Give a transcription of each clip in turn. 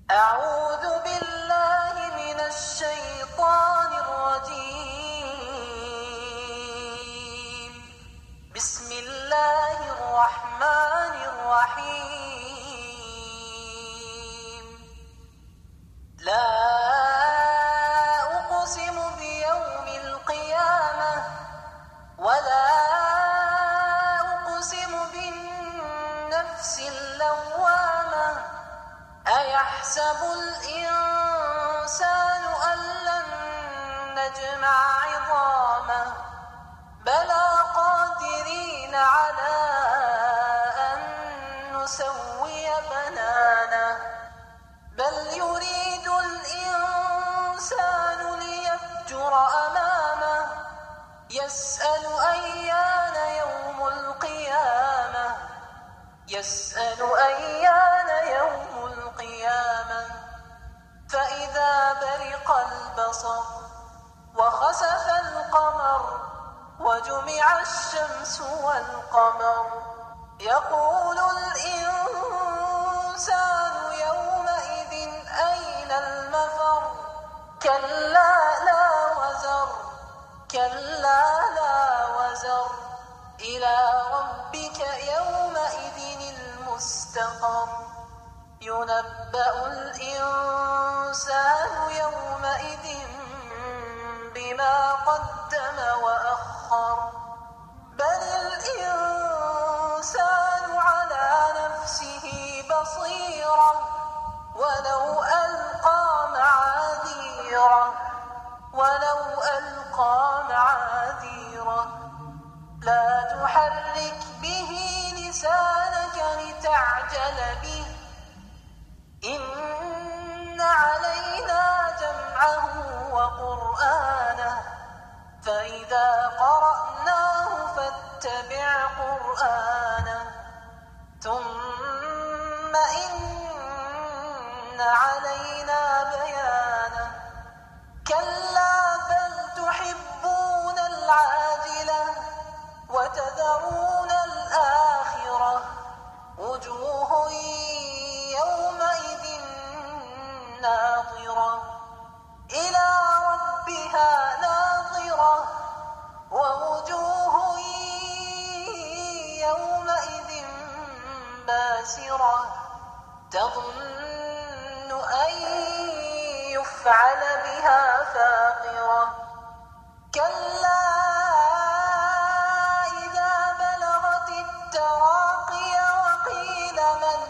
أعوذ بالله من الشيطان الرجيم. بسم الله الرحمن الرحيم. لا أقسم بيوم القيامة ولا أقسم بالنفس اللوامة. أيحسب الإنسان أن لن نجمع عظامه بلى قادرين على أن نسوي بنانه بل يريد الإنسان ليفجر أمامه يسأل أيان يوم القيامة فإذا برق البصر وخسف القمر وجمع الشمس والقمر يقول الإنسان يومئذ أين المفر كلا لا وزر إلى ربك يومئذ المستقر ينبأ الإنسان يومئذ بما قدم وأخر بل الإنسان على نفسه بصيرة ولو ألقى معاذيره لا تحرك به لسانك لتعجل به إن علينا جمعه وقرآنه فإذا قرأناه فاتبع قرآنه ثم إن علينا بيانه كلا بل تحبون العاجلة وتذرون الآخرة وجوه يومئذ ناظرة إلى ربها ناظرة ووجوه يومئذ باسرة تظن أن يفعل بها فاقرة كلا إذا بلغت التراقي وقيل من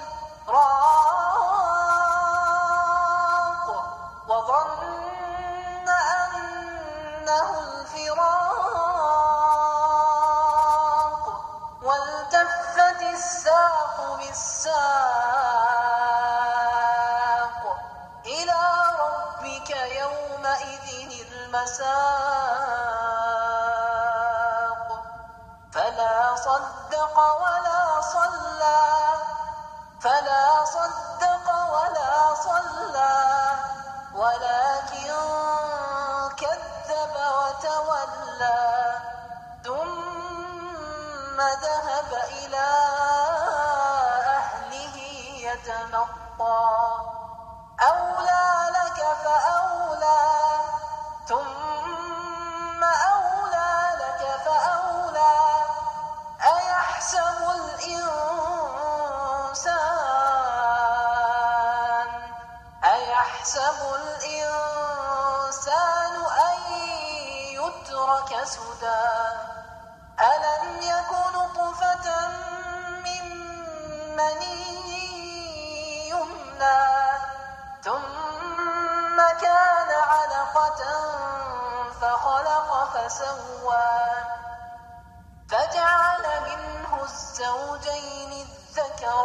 راق وظن أنه الفراق والتفت الساق بالساق إلى ربك يومئذ المساق فلا صدق ولا صلى ولكن كذب وتولى ثم ذهب إلى أهله يتمطى أولى لك فأولى ثم أولى لك فأولى أيحسب الإنسان أن يترك سدى ألم يك نطفة من مني يمنى ثم كان علقة فخلق فسوى فجعل منه الزوجين الذكر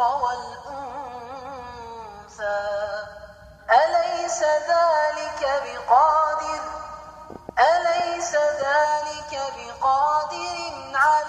والأنثى أليس ذلك بقادر على